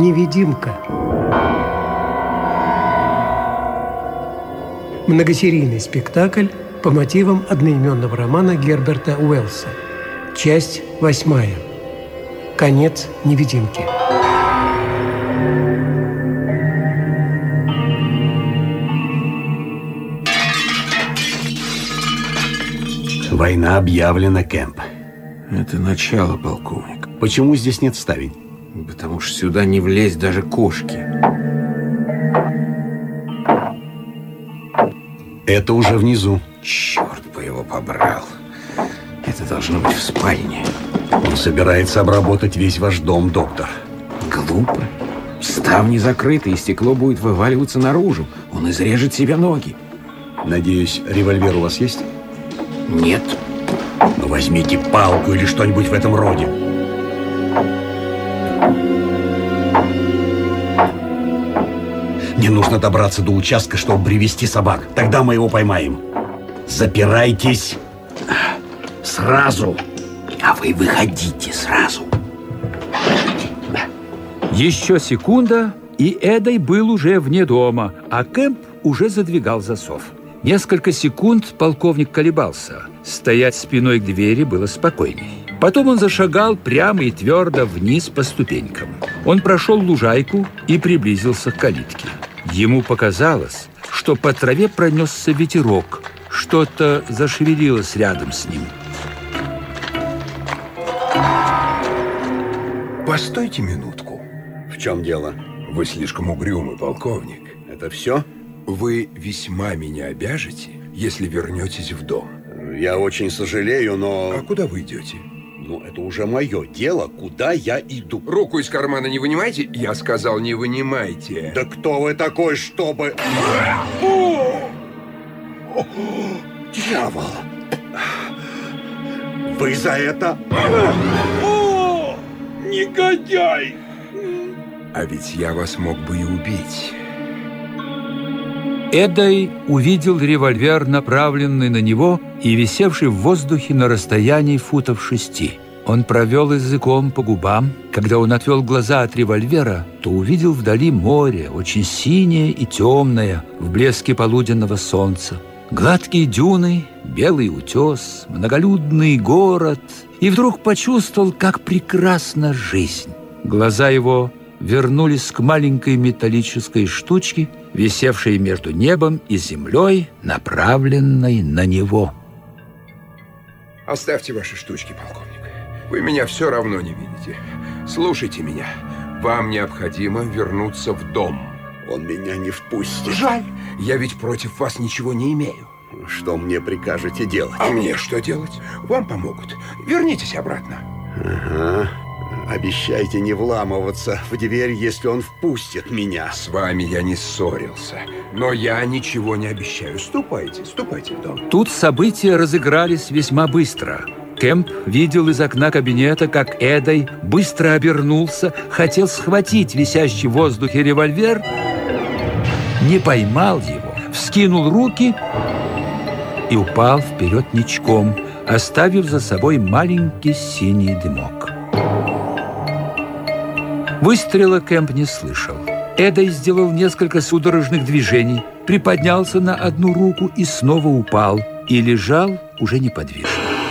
невидимка». Многосерийный спектакль по мотивам одноименного романа Герберта Уэллса. Часть 8. Конец невидимки. Война объявлена, Кэмп. Это начало, полковник. Почему здесь нет ставень? Потому что сюда не влезть даже кошки. Это уже внизу. Черт бы его побрал. Это должно быть в спальне. Он собирается обработать весь ваш дом, доктор. Глупо. Ставни закрыты, и стекло будет вываливаться наружу. Он изрежет себе ноги. Надеюсь, револьвер у вас есть? Нет. Ну, возьмите палку или что-нибудь в этом роде. Мне нужно добраться до участка, чтобы привести собак. Тогда мы его поймаем. Запирайтесь сразу. А вы выходите сразу. Еще секунда, и Эдай был уже вне дома, а Кэмп уже задвигал засов. Несколько секунд полковник колебался. Стоять спиной к двери было спокойней. Потом он зашагал прямо и твердо вниз по ступенькам. Он прошел лужайку и приблизился к калитке. Ему показалось, что по траве пронесся ветерок. Что-то зашевелилось рядом с ним. Постойте минутку. В чем дело? Вы слишком угрюмый, полковник. Это все? Вы весьма меня обяжете, если вернетесь в дом. Я очень сожалею, но... А куда вы идете? Ну, это уже мое дело, куда я иду. Руку из кармана не вынимайте. Я сказал, не вынимайте. Да кто вы такой, чтобы... Дьявол! Вы за это... Негодяй! А ведь я вас мог бы и убить. Эдай увидел револьвер, направленный на него и висевший в воздухе на расстоянии футов 6. Он провел языком по губам. Когда он отвел глаза от револьвера, то увидел вдали море, очень синее и темное, в блеске полуденного солнца. Гладкие дюны, белый утес, многолюдный город. И вдруг почувствовал, как прекрасна жизнь. Глаза его вернулись к маленькой металлической штучке, висевшей между небом и землей, направленной на него. Оставьте ваши штучки, полковник. Вы меня все равно не видите. Слушайте меня. Вам необходимо вернуться в дом. Он меня не впустит. Жаль. Я ведь против вас ничего не имею. Что мне прикажете делать? А мне что делать? Вам помогут. Вернитесь обратно. Ага. Обещайте не вламываться в дверь, если он впустит меня. С вами я не ссорился, но я ничего не обещаю. Ступайте в дом. Тут события разыгрались весьма быстро. Кэмп видел из окна кабинета, как Эдай быстро обернулся, хотел схватить висящий в воздухе револьвер, не поймал его, вскинул руки и упал вперед ничком, оставив за собой маленький синий дымок. Выстрела Кэмп не слышал. Эдай сделал несколько судорожных движений, приподнялся на одну руку и снова упал, и лежал уже неподвижно.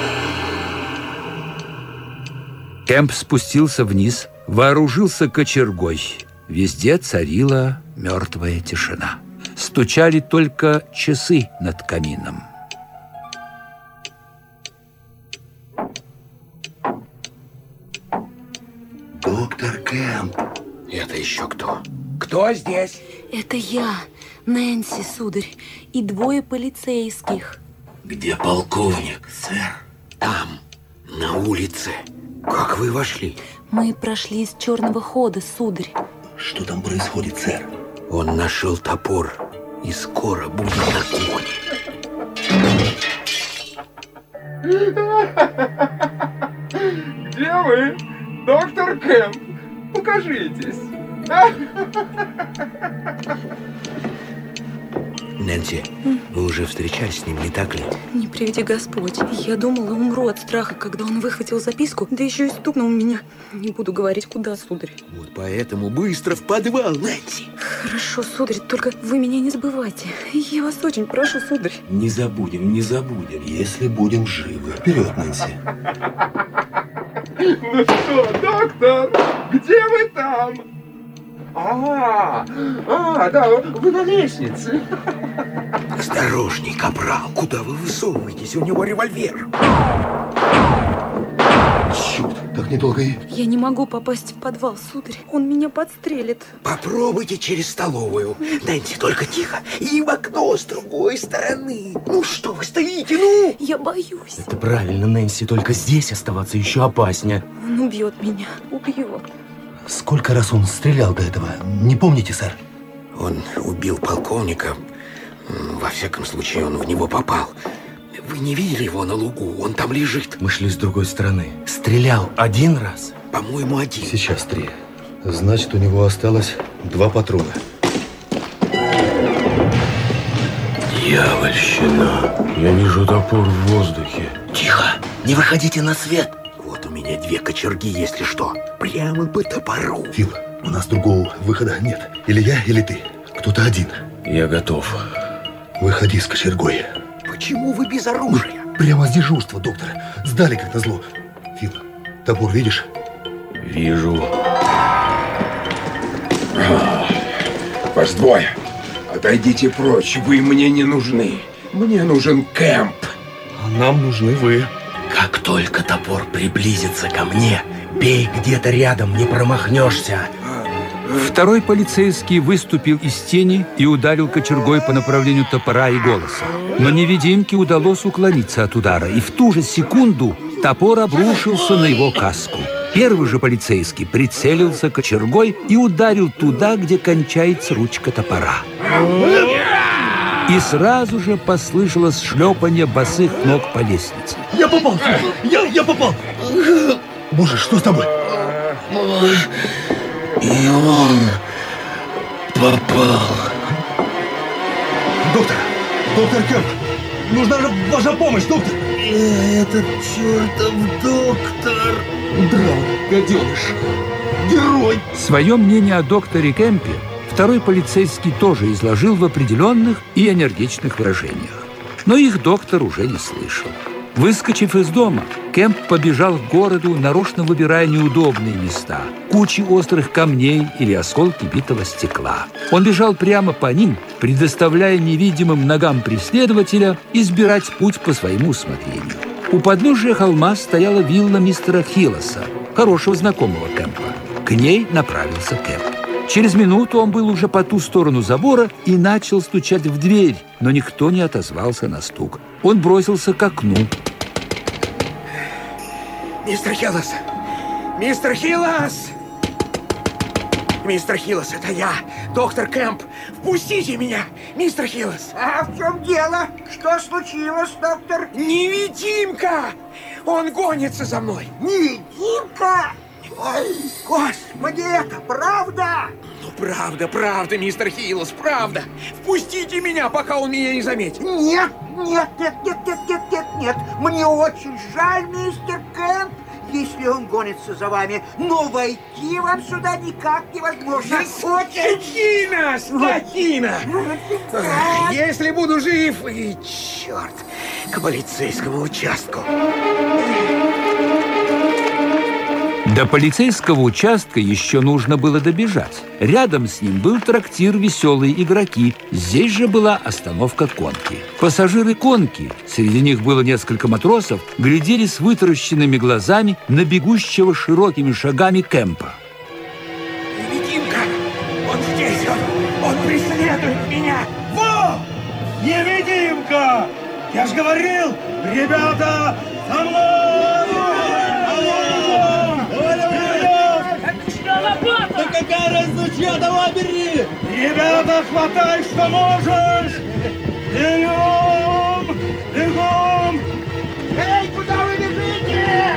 Кэмп спустился вниз, вооружился кочергой. Везде царила мертвая тишина. Стучали только часы над камином. Доктор Кэмп. Это еще кто? Кто здесь? Это я, Нэнси, сударь, и 2 полицейских. Где полковник, сэр? Там, на улице. Как вы вошли? Мы прошли из черного хода, сударь. Что там происходит, сэр? Он нашел топор и скоро будет на кухне. Где вы? Доктор Кэмп, покажитесь. Нэнси, вы уже встречались с ним, не так ли? Не приведи Господь. Я думала, умру от страха, когда он выхватил записку, да еще и стукнул меня. Не буду говорить, куда, сударь. Вот поэтому быстро в подвал, Нэнси. Хорошо, сударь, только вы меня не забывайте. Я вас очень прошу, сударь. Не забудем, если будем живы. Вперед, Нэнси. Ну что, доктор, где вы там? Да, вы на лестнице. Осторожней, капрал, куда вы высовываетесь? У него револьвер. Черт, так недолго и... Я не могу попасть в подвал, сударь. Он меня подстрелит. Попробуйте через столовую. Нэнси, только тихо. И в окно с другой стороны. Ну что вы стоите, ну? Я боюсь. Это правильно, Нэнси, только здесь оставаться еще опаснее. Он убьет меня, убьет. Сколько раз он стрелял до этого? Не помните, сэр? Он убил полковника. Во всяком случае, он в него попал. Вы не видели его на лугу? Он там лежит. Мы шли с другой стороны. Стрелял один раз? По-моему, один. Сейчас 3. Значит, у него осталось 2 патрона. Дьявольщина. Я вижу топор в воздухе. Тихо, не выходите на свет. Вот у меня 2 кочерги, если что. Прямо по топору. Фил, у нас другого выхода нет. Или я, или ты. Кто-то один. Я готов. Выходи с кочергой. Почему вы без оружия? Прямо с дежурства, доктор. Сдали как назло. Фил, топор видишь? Вижу. Вас двое. Отойдите прочь, вы мне не нужны. Мне нужен Кэмп. А нам нужны вы. Как только топор приблизится ко мне, бей где-то рядом, не промахнешься. Второй полицейский выступил из тени и ударил кочергой по направлению топора и голоса. Но невидимке удалось уклониться от удара, и в ту же секунду топор обрушился на его каску. Первый же полицейский прицелился кочергой и ударил туда, где кончается ручка топора. И сразу же послышалось шлепанье босых ног по лестнице. Я попал! Я попал! Боже, что с тобой? И он попал. Доктор Кэмп, нужна же ваша помощь, доктор! Этот чертов доктор. Драл, гаденыш, герой! Свое мнение о докторе Кэмпе второй полицейский тоже изложил в определенных и энергичных выражениях. Но их доктор уже не слышал. Выскочив из дома, Кэмп побежал к городу, нарочно выбирая неудобные места, кучи острых камней или осколки битого стекла. Он бежал прямо по ним, предоставляя невидимым ногам преследователя избирать путь по своему усмотрению. У подножия холма стояла вилла мистера Хиллоса, хорошего знакомого Кэмпа. К ней направился Кэмп. Через минуту он был уже по ту сторону забора и начал стучать в дверь, но никто не отозвался на стук. Он бросился к окну. Мистер Хиллос! Мистер Хиллос! Мистер Хиллос, это я, доктор Кэмп. Впустите меня, мистер Хиллос. А в чем дело? Что случилось, доктор? Невидимка! Он гонится за мной. Невидимка? Ой, господи, это правда? Ну, правда, мистер Хиллос, правда. Впустите меня, пока он меня не заметит. Нет. Мне очень жаль, мистер Кэмп, если он гонится за вами, но войти вам сюда никак невозможно. Скотина! Если буду жив, и черт, к полицейскому участку. До полицейского участка еще нужно было добежать. Рядом с ним был трактир «Веселые игроки». Здесь же была остановка конки. Пассажиры конки, среди них было несколько матросов, глядели с вытаращенными глазами на бегущего широкими шагами Кэмпа. Невидимка! Он здесь! Он преследует меня! Во! Невидимка! Я ж говорил, ребята, за мной! Да какая разница, чья, давай бери! Ребята, хватай, что можешь! Бегом! Эй, куда вы бежите?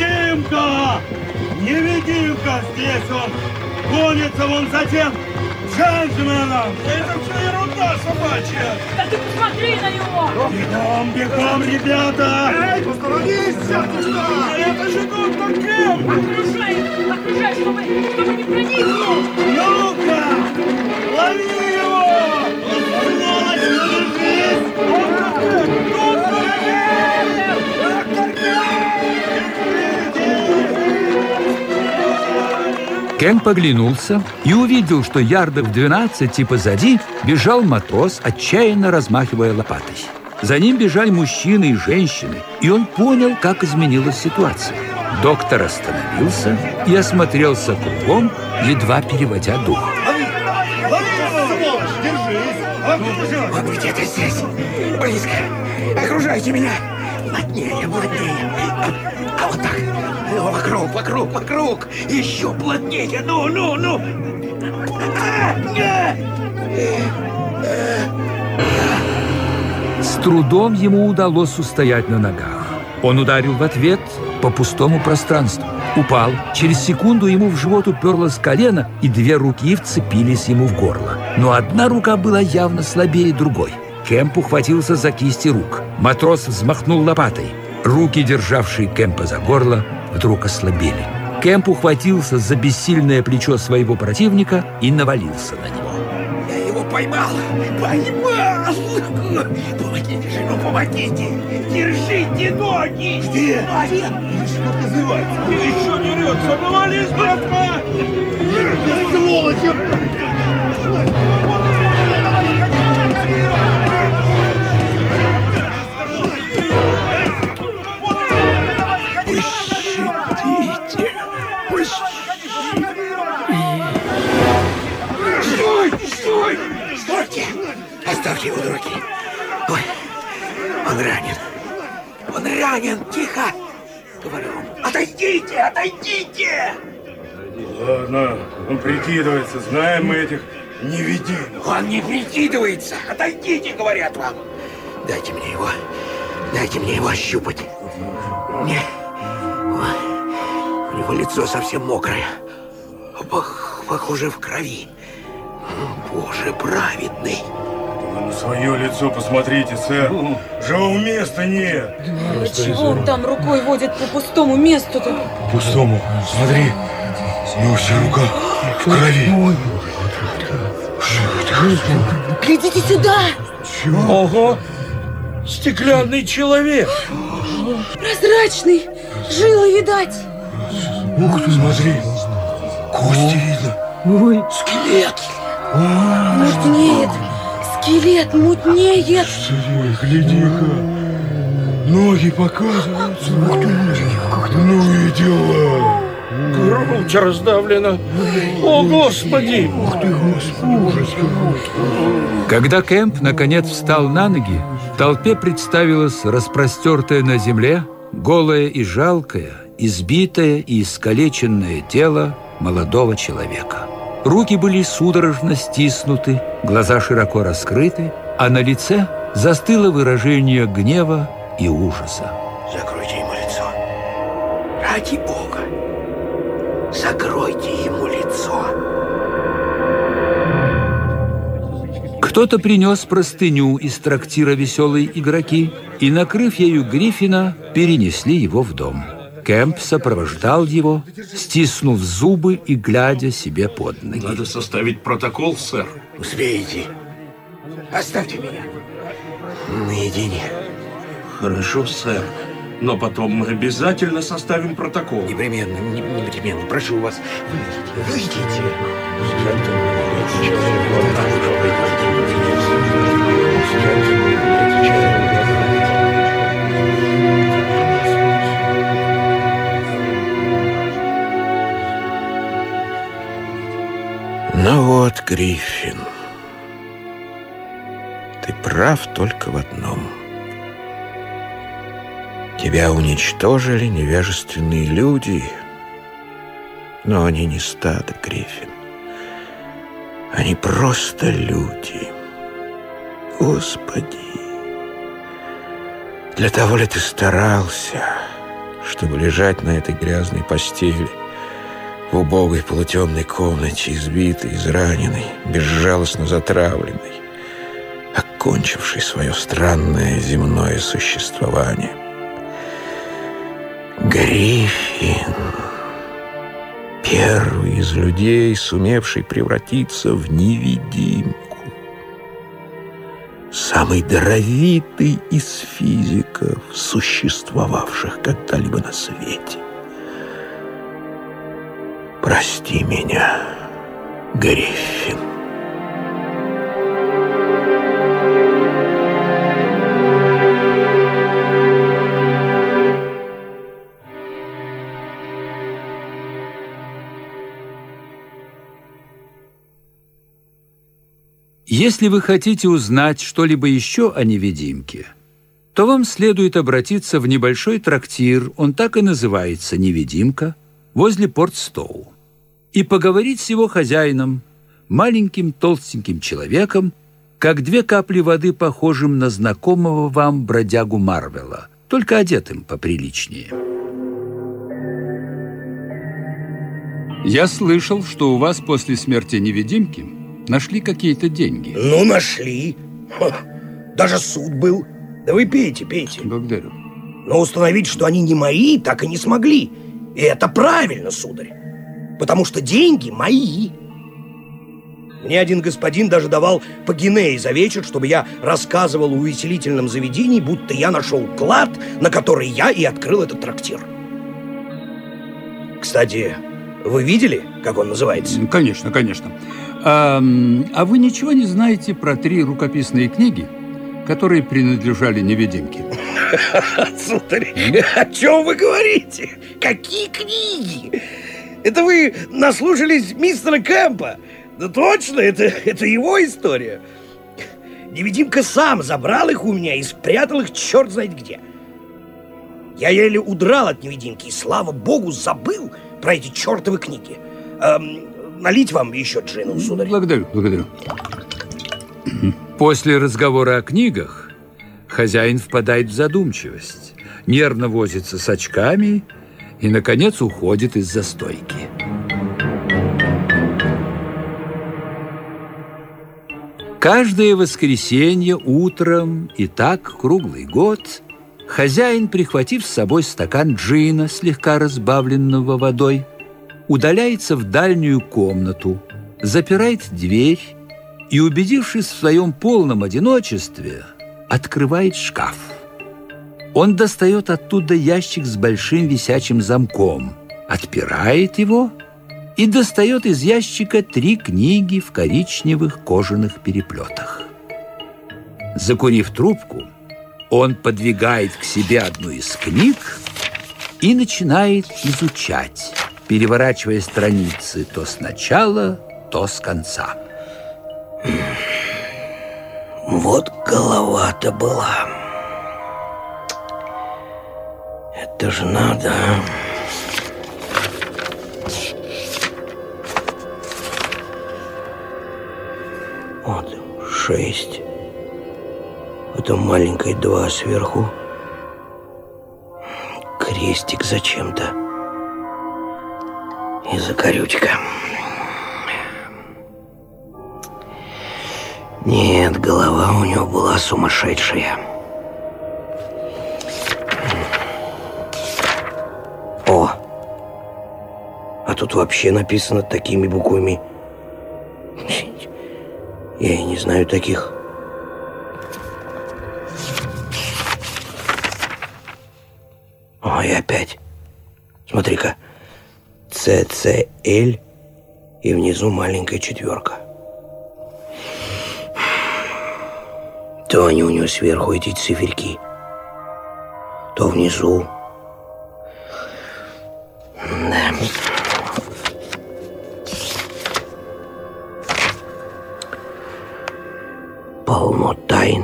Невидимка! Невидимка! Здесь он! Гонится вон за тем джентльменам! Это все ерунда собачья! Да ты посмотри на него! Бегом, бегом, ребята! Эй, постановись! Это же доктор Кэмп! Окружай, чтобы не проникло! Ну-ка! Лови его! Сволочь, держись! Доктор Кэмп! Доктор Кэмп! Доктор Кэмп оглянулся и увидел, что ярдов в 12 позади бежал матрос, отчаянно размахивая лопатой. За ним бежали мужчины и женщины, и он понял, как изменилась ситуация. Доктор остановился и осмотрелся кругом, едва переводя дух. Он где-то здесь, близко. Окружайте меня. Плотнее, плотнее. А вот так. Ну, вокруг. Еще плотнее. Ну. С трудом ему удалось устоять на ногах. Он ударил в ответ по пустому пространству. Упал. Через секунду ему в живот уперлось колено, и 2 руки вцепились ему в горло. Но одна рука была явно слабее другой. Кэмп ухватился за кисти рук. Матрос взмахнул лопатой. Руки, державшие Кэмпа за горло, вдруг ослабели. Кэмп ухватился за бессильное плечо своего противника и навалился на него. Я его поймал! Помогите же, помогите! Держите ноги! Где? Что называется? Ты еще не рется! Навались, братка! Сволочь! Стойте! Оставьте его, дураки! Ой, он ранен! Тихо! Говорю вам, отойдите! Ладно, он прикидывается, знаем мы этих невидимых. Он не прикидывается! Отойдите, говорят вам! Дайте мне его ощупать. У него лицо совсем мокрое. Похоже, в крови. Боже праведный. Вы на свое лицо посмотрите, сэр. Живого места нет. Чего он там рукой водит по пустому месту-то? Пустому. Смотри. Его вся рука в крови. Глядите сюда! Чего? Ого! Стеклянный человек! Прозрачный! Жилы видать! Ух ты, смотри! Кости видно! Ой! Скелет! Мутнеет! Скелет мутнеет! Гляди-ка! Ноги показываются! Ну и дела! Грудь раздавлена! О, Господи! Ух ты, Господи! Ужас какой! Когда Кэмп наконец встал на ноги, толпе представилось распростертое на земле, голое и жалкое, избитое и искалеченное тело молодого человека. Руки были судорожно стиснуты, глаза широко раскрыты, а на лице застыло выражение гнева и ужаса. Закройте ему лицо. Ради Бога. Закройте ему лицо. Кто-то принес простыню из трактира «Веселые игроки» и, накрыв ею Гриффина, перенесли его в дом. Кэмп сопровождал его, стиснув зубы и глядя себе под ноги. Надо составить протокол, сэр. Успеете. Оставьте меня. Наедине. Хорошо, сэр. Но потом мы обязательно составим протокол. Непременно. Прошу вас, выйдите. Ну вот, Гриффин, ты прав только в одном. Тебя уничтожили невежественные люди, но они не стадо, Гриффин. Они просто люди. Господи, для того ли ты старался, чтобы лежать на этой грязной постели, в убогой полутемной комнате, избитый, израненный, безжалостно затравленный, окончивший свое странное земное существование. Гриффин, первый из людей, сумевший превратиться в невидимку, самый даровитый из физиков, существовавших когда-либо на свете. Прости меня, Гриффин. Если вы хотите узнать что-либо еще о невидимке, то вам следует обратиться в небольшой трактир, он так и называется «Невидимка», возле Портстоу, и поговорить с его хозяином, маленьким толстеньким человеком, как 2 капли воды, похожим на знакомого вам бродягу Марвела, только одетым поприличнее. Я слышал, что у вас после смерти невидимки нашли какие-то деньги. Ну, нашли. Даже суд был. Да вы пейте, пейте. Благодарю. Но установить, что они не мои, так и не смогли. И это правильно, сударь. Потому что деньги мои. Мне один господин даже давал по гинее за вечер, чтобы я рассказывал в увеселительном заведении, будто я нашел клад, на который я и открыл этот трактир. Кстати, вы видели, как он называется? Конечно, конечно. А вы ничего не знаете про 3 рукописные книги, которые принадлежали невидимке? Сударь, о чем вы говорите? Какие книги? Это вы наслушались мистера Кэмпа? Да точно, это его история. Невидимка сам забрал их у меня и спрятал их черт знает где. Я еле удрал от невидимки и, слава богу, забыл про эти чертовы книги. Налить вам еще джину, сударь? Благодарю, благодарю. После разговора о книгах хозяин впадает в задумчивость, нервно возится с очками и, наконец, уходит из-за стойки. Каждое воскресенье утром и так круглый год хозяин, прихватив с собой стакан джина, слегка разбавленного водой, удаляется в дальнюю комнату, запирает дверь и, убедившись в своем полном одиночестве, открывает шкаф. Он достает оттуда ящик с большим висячим замком, отпирает его и достает из ящика 3 книги в коричневых кожаных переплетах. Закурив трубку, он подвигает к себе одну из книг и начинает изучать, переворачивая страницы то сначала, то с конца. Вот голова-то была. Это же надо, а? Вот 6. Потом маленькая 2 сверху. Крестик зачем-то. И закорючка. Нет, голова у него была сумасшедшая. О! А тут вообще написано такими буквами. Я и не знаю таких. Ой, опять. Смотри-ка. ЦЦЛ и внизу маленькая 4. То они у него сверху, эти циферки, то внизу. Да. Полно тайн.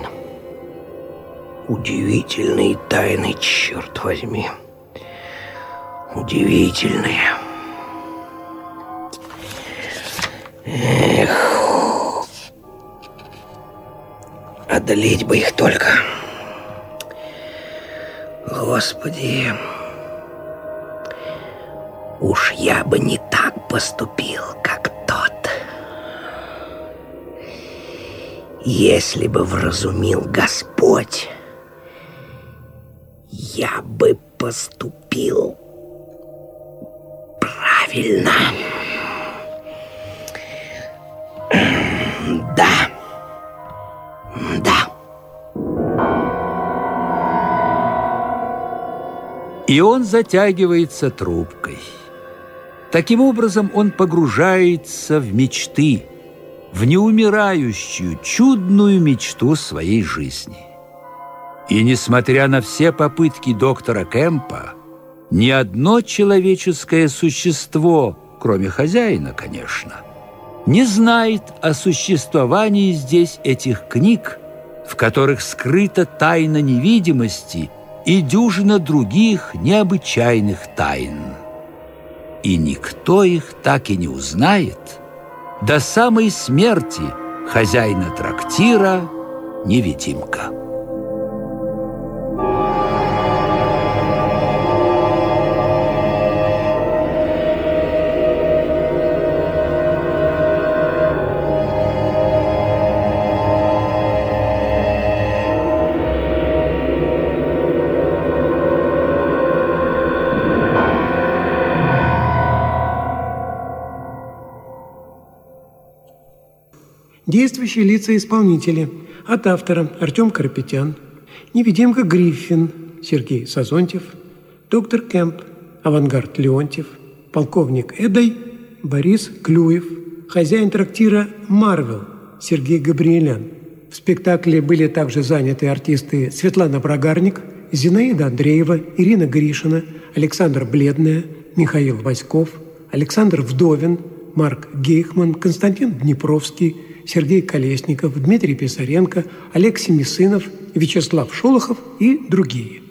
Удивительные тайны, черт возьми. Удивительные. Эх. Одолеть бы их только. Господи. Уж я бы не так поступил, как тот. Если бы вразумил Господь, я бы поступил правильно. Да. Да. И он затягивается трубкой. Таким образом, он погружается в мечты, в неумирающую, чудную мечту своей жизни. И несмотря на все попытки доктора Кэмпа, ни одно человеческое существо, кроме хозяина, конечно, не знает о существовании здесь этих книг, в которых скрыта тайна невидимости и дюжина других необычайных тайн. И никто их так и не узнает до самой смерти хозяина трактира «Невидимка». Действующие лица исполнители. От автора Артем Карапетян, невидимка Гриффин Сергей Сазонтьев, доктор Кэмп Авангард Леонтьев, полковник Эдай Борис Клюев, хозяин трактира Марвел Сергей Габриэлян. В спектакле были также заняты артисты Светлана Прогарник, Зинаида Андреева, Ирина Гришина, Александр Бледная, Михаил Васьков, Александр Вдовин, Марк Гейхман, Константин Днепровский, Сергей Колесников, Дмитрий Писаренко, Олег Семисынов, Вячеслав Шолохов и другие.